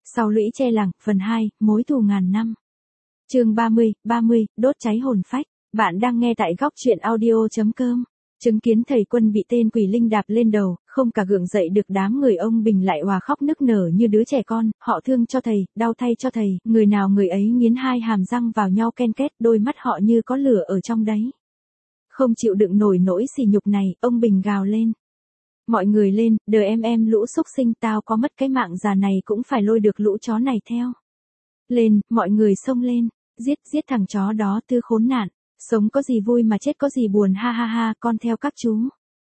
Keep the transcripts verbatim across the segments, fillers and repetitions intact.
Sau lũy tre làng, phần hai, mối thù ngàn năm. Chương ba mươi, ba mươi, đốt cháy hồn phách. Bạn đang nghe tại góc truyện audio chấm com. Chứng kiến thầy Quân bị tên quỷ linh đạp lên đầu, không cả gượng dậy được, đám người ông Bình lại òa khóc nức nở như đứa trẻ con, họ thương cho thầy, đau thay cho thầy, người nào người ấy nghiến hai hàm răng vào nhau ken két, đôi mắt họ như có lửa ở trong đấy. Không chịu đựng nổi nỗi sỉ nhục này, ông Bình gào lên. Mọi người lên, đờ em em lũ xúc sinh, tao có mất cái mạng già này cũng phải lôi được lũ chó này theo. Lên, mọi người xông lên, giết, giết thằng chó đó tư khốn nạn, sống có gì vui mà chết có gì buồn, ha ha ha, con theo các chú.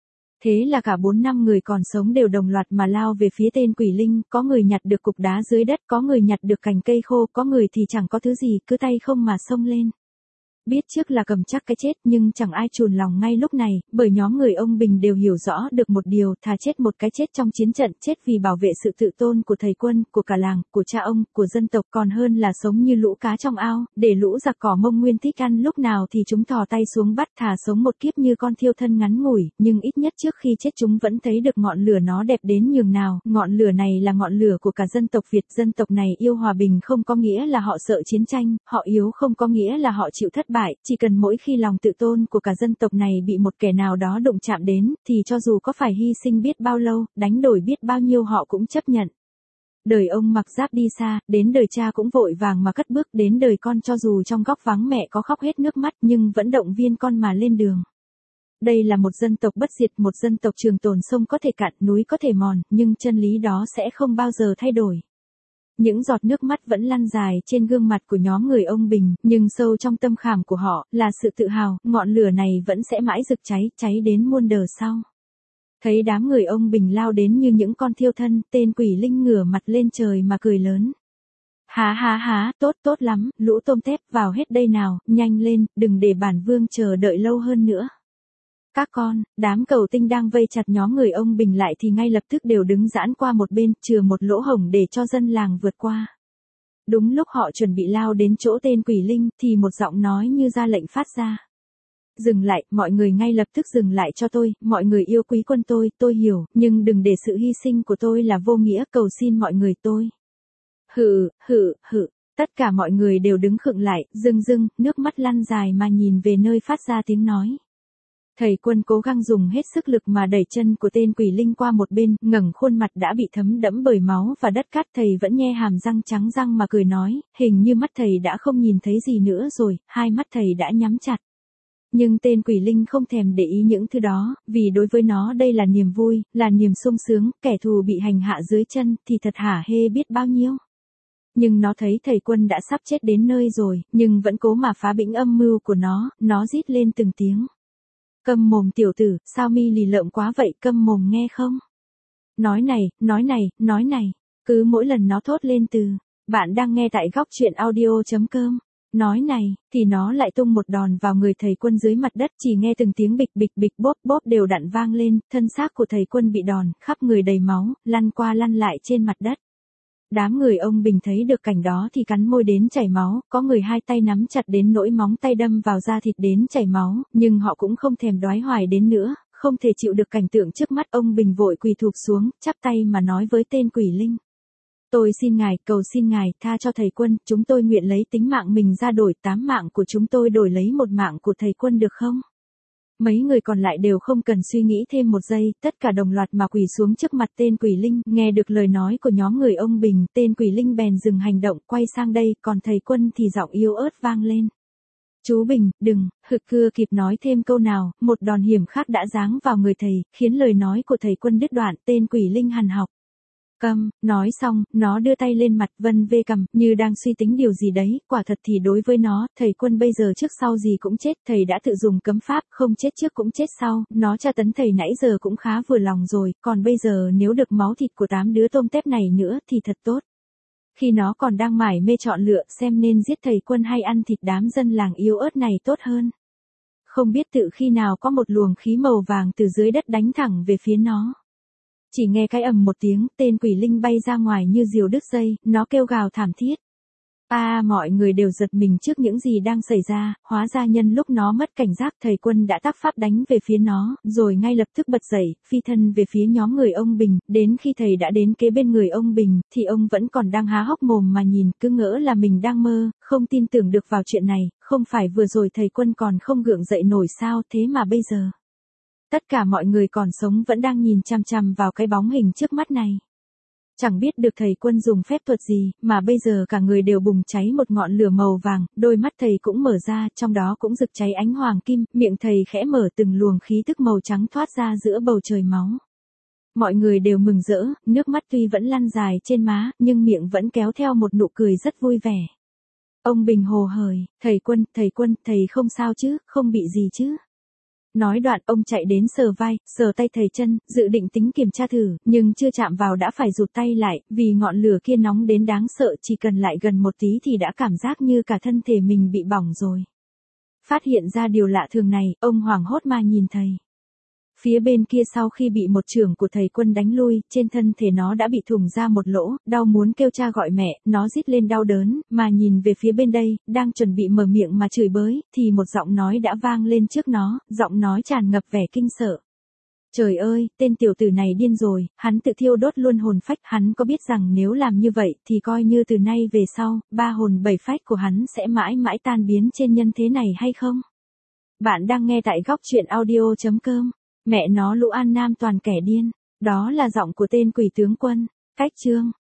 Thế là cả bốn năm người còn sống đều đồng loạt mà lao về phía tên quỷ linh, có người nhặt được cục đá dưới đất, có người nhặt được cành cây khô, có người thì chẳng có thứ gì, cứ tay không mà xông lên. Biết trước là cầm chắc cái chết nhưng chẳng ai chùn lòng ngay lúc này, bởi nhóm người ông Bình đều hiểu rõ được một điều, thà chết một cái chết trong chiến trận, chết vì bảo vệ sự tự tôn của thầy Quân, của cả làng, của cha ông, của dân tộc, còn hơn là sống như lũ cá trong ao, để lũ giặc cỏ Mông Nguyên thích ăn lúc nào thì chúng thò tay xuống bắt, thà sống một kiếp như con thiêu thân ngắn ngủi, nhưng ít nhất trước khi chết chúng vẫn thấy được ngọn lửa nó đẹp đến nhường nào, ngọn lửa này là ngọn lửa của cả dân tộc Việt, dân tộc này yêu hòa bình không có nghĩa là họ sợ chiến tranh, họ yếu không có nghĩa là họ chịu thất bại, chỉ cần mỗi khi lòng tự tôn của cả dân tộc này bị một kẻ nào đó đụng chạm đến, thì cho dù có phải hy sinh biết bao lâu, đánh đổi biết bao nhiêu họ cũng chấp nhận. Đời ông mặc giáp đi xa, đến đời cha cũng vội vàng mà cất bước, đến đời con cho dù trong góc vắng mẹ có khóc hết nước mắt nhưng vẫn động viên con mà lên đường. Đây là một dân tộc bất diệt, một dân tộc trường tồn, sông có thể cạn, núi có thể mòn, nhưng chân lý đó sẽ không bao giờ thay đổi. Những giọt nước mắt vẫn lăn dài trên gương mặt của nhóm người ông Bình, nhưng sâu trong tâm khảm của họ là sự tự hào, ngọn lửa này vẫn sẽ mãi rực cháy, cháy đến muôn đời sau. Thấy đám người ông Bình lao đến như những con thiêu thân, tên quỷ linh ngửa mặt lên trời mà cười lớn. Há há há, tốt tốt lắm, lũ tôm tép vào hết đây nào, nhanh lên, đừng để bản vương chờ đợi lâu hơn nữa. Các con, đám cầu tinh đang vây chặt nhóm người ông Bình lại thì ngay lập tức đều đứng giãn qua một bên, chừa một lỗ hổng để cho dân làng vượt qua. Đúng lúc họ chuẩn bị lao đến chỗ tên quỷ linh, thì một giọng nói như ra lệnh phát ra. Dừng lại, mọi người ngay lập tức dừng lại cho tôi, mọi người yêu quý quân tôi, tôi hiểu, nhưng đừng để sự hy sinh của tôi là vô nghĩa, cầu xin mọi người tôi. Hự, hự, hự, tất cả mọi người đều đứng khựng lại, rưng rưng, nước mắt lăn dài mà nhìn về nơi phát ra tiếng nói. Thầy Quân cố gắng dùng hết sức lực mà đẩy chân của tên quỷ linh qua một bên, ngẩng khuôn mặt đã bị thấm đẫm bởi máu và đất cát, thầy vẫn nhe hàm răng trắng răng mà cười nói, hình như mắt thầy đã không nhìn thấy gì nữa rồi, hai mắt thầy đã nhắm chặt. Nhưng tên quỷ linh không thèm để ý những thứ đó, vì đối với nó đây là niềm vui, là niềm sung sướng, kẻ thù bị hành hạ dưới chân thì thật hả hê biết bao nhiêu. Nhưng nó thấy thầy Quân đã sắp chết đến nơi rồi, nhưng vẫn cố mà phá bĩnh âm mưu của nó, nó rít lên từng tiếng. Câm mồm tiểu tử, sao mi lì lợm quá vậy, câm mồm nghe không? Nói này, nói này, nói này, cứ mỗi lần nó thốt lên từ, bạn đang nghe tại góc truyện audio chấm com, nói này, thì nó lại tung một đòn vào người thầy Quân dưới mặt đất, chỉ nghe từng tiếng bịch bịch bịch bóp bóp đều đặn vang lên, thân xác của thầy Quân bị đòn, khắp người đầy máu, lăn qua lăn lại trên mặt đất. Đám người ông Bình thấy được cảnh đó thì cắn môi đến chảy máu, có người hai tay nắm chặt đến nỗi móng tay đâm vào da thịt đến chảy máu, nhưng họ cũng không thèm đoái hoài đến nữa, không thể chịu được cảnh tượng trước mắt. Ông Bình vội quỳ thụp xuống, chắp tay mà nói với tên quỷ linh. Tôi xin ngài, cầu xin ngài, tha cho thầy Quân, chúng tôi nguyện lấy tính mạng mình ra đổi tám mạng của chúng tôi đổi lấy một mạng của thầy Quân được không? Mấy người còn lại đều không cần suy nghĩ thêm một giây, tất cả đồng loạt mà quỳ xuống trước mặt tên quỷ linh, nghe được lời nói của nhóm người ông Bình, tên quỷ linh bèn dừng hành động, quay sang đây, còn thầy Quân thì giọng yếu ớt vang lên. Chú Bình, đừng, hực cưa kịp nói thêm câu nào, một đòn hiểm khác đã giáng vào người thầy, khiến lời nói của thầy Quân đứt đoạn, tên quỷ linh hằn học. Câm, nói xong, nó đưa tay lên mặt vân vê cằm, như đang suy tính điều gì đấy, quả thật thì đối với nó, thầy Quân bây giờ trước sau gì cũng chết, thầy đã tự dùng cấm pháp, không chết trước cũng chết sau, nó tra tấn thầy nãy giờ cũng khá vừa lòng rồi, còn bây giờ nếu được máu thịt của tám đứa tôm tép này nữa thì thật tốt. Khi nó còn đang mải mê chọn lựa xem nên giết thầy Quân hay ăn thịt đám dân làng yếu ớt này tốt hơn. Không biết tự khi nào có một luồng khí màu vàng từ dưới đất đánh thẳng về phía nó. Chỉ nghe cái ầm một tiếng, tên quỷ linh bay ra ngoài như diều đứt dây, nó kêu gào thảm thiết. À, mọi người đều giật mình trước những gì đang xảy ra, hóa ra nhân lúc nó mất cảnh giác thầy Quân đã tác pháp đánh về phía nó, rồi ngay lập tức bật dậy, phi thân về phía nhóm người ông Bình, đến khi thầy đã đến kế bên người ông Bình, thì ông vẫn còn đang há hốc mồm mà nhìn, cứ ngỡ là mình đang mơ, không tin tưởng được vào chuyện này, không phải vừa rồi thầy Quân còn không gượng dậy nổi sao, thế mà bây giờ. Tất cả mọi người còn sống vẫn đang nhìn chằm chằm vào cái bóng hình trước mắt này. Chẳng biết được thầy Quân dùng phép thuật gì, mà bây giờ cả người đều bùng cháy một ngọn lửa màu vàng, đôi mắt thầy cũng mở ra, trong đó cũng rực cháy ánh hoàng kim, miệng thầy khẽ mở từng luồng khí tức màu trắng thoát ra giữa bầu trời máu. Mọi người đều mừng rỡ, nước mắt tuy vẫn lăn dài trên má, nhưng miệng vẫn kéo theo một nụ cười rất vui vẻ. Ông Bình hồ hởi, thầy Quân, thầy Quân, thầy không sao chứ, không bị gì chứ. Nói đoạn ông chạy đến sờ vai, sờ tay thầy chân, dự định tính kiểm tra thử, nhưng chưa chạm vào đã phải rụt tay lại, vì ngọn lửa kia nóng đến đáng sợ, chỉ cần lại gần một tí thì đã cảm giác như cả thân thể mình bị bỏng rồi. Phát hiện ra điều lạ thường này, ông hoảng hốt mà nhìn thầy. Phía bên kia sau khi bị một chưởng của thầy Quân đánh lui, trên thân thể nó đã bị thủng ra một lỗ, đau muốn kêu cha gọi mẹ, nó rít lên đau đớn, mà nhìn về phía bên đây, đang chuẩn bị mở miệng mà chửi bới, thì một giọng nói đã vang lên trước nó, giọng nói tràn ngập vẻ kinh sợ. Trời ơi, tên tiểu tử này điên rồi, hắn tự thiêu đốt luôn hồn phách, hắn có biết rằng nếu làm như vậy thì coi như từ nay về sau, ba hồn bảy phách của hắn sẽ mãi mãi tan biến trên nhân thế này hay không? Bạn đang nghe tại góc truyện audio chấm com. Mẹ nó lũ An Nam toàn kẻ điên, đó là giọng của tên quỷ tướng Quân. Cách chương